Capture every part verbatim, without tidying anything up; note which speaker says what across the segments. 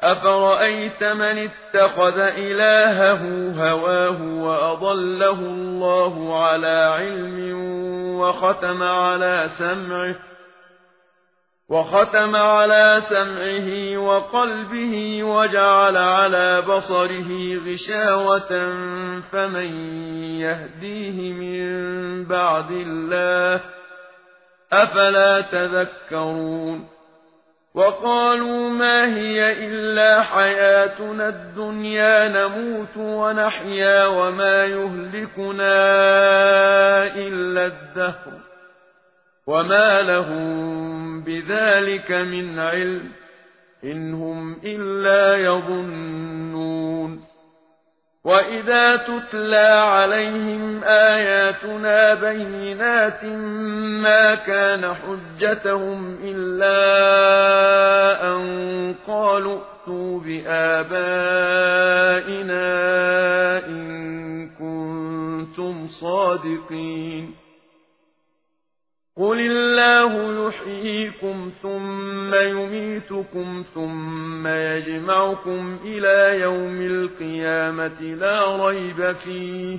Speaker 1: أفرأيت من اتخذ إلهه هواه وأضله الله على علم وختم على سمعه وختم على سمعه وقلبه وجعل على بصره غشاوة فمن يهديه من بعد الله أفلا تذكرون وقالوا ما هي إلا حياتنا الدنيا نموت ونحيا وما يهلكنا إلا الدهر وما لهم بذلك من علم إن هم إلا يظنون وإذا تتلى عليهم آياتنا بينات ما كان حجتهم إلا أن قالوا ائتوا بآبائنا إن كنتم صادقين قل الله يحييكم ثم يميتكم ثم يجمعكم إلى يوم القيامة لا ريب فيه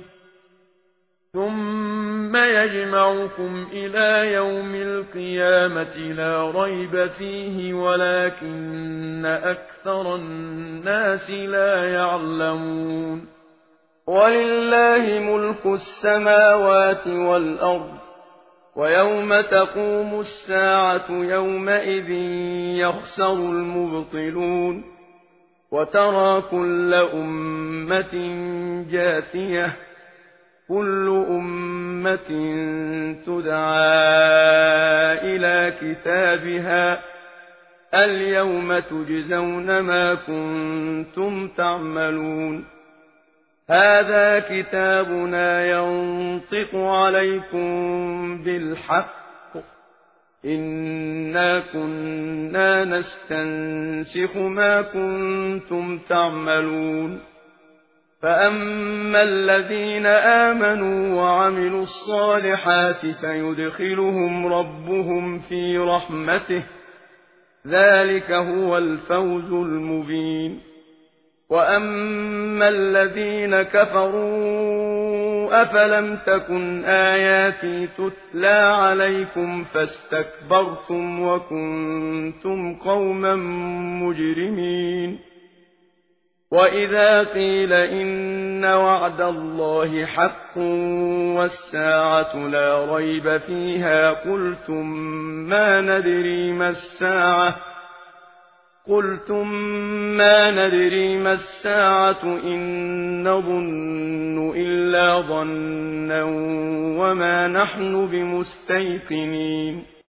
Speaker 1: ثم يجمعكم إلى يوم القيامة لا ريب فيه ولكن أكثر الناس لا يعلمون ولله ملك السماوات والأرض ويوم تقوم الساعة يومئذ يخسر المبطلون وترى كل أمة جاثية كل أمة تدعى إلى كتابها اليوم تجزون ما كنتم تعملون هذا كتابنا ينطق عليكم بالحق إنا كنا نستنسخ ما كنتم تعملون فأما الذين آمنوا وعملوا الصالحات فيدخلهم ربهم في رحمته ذلك هو الفوز المبين وأما الذين كفروا أفلم تكن آياتي تتلى عليكم فاستكبرتم وكنتم قوما مجرمين وإذا قيل إن وعد الله حق والساعة لا ريب فيها قلتم ما ندري ما الساعة قلتم ما ندري ما الساعة إن نظن إلا ظنا وما نحن بمستيقنين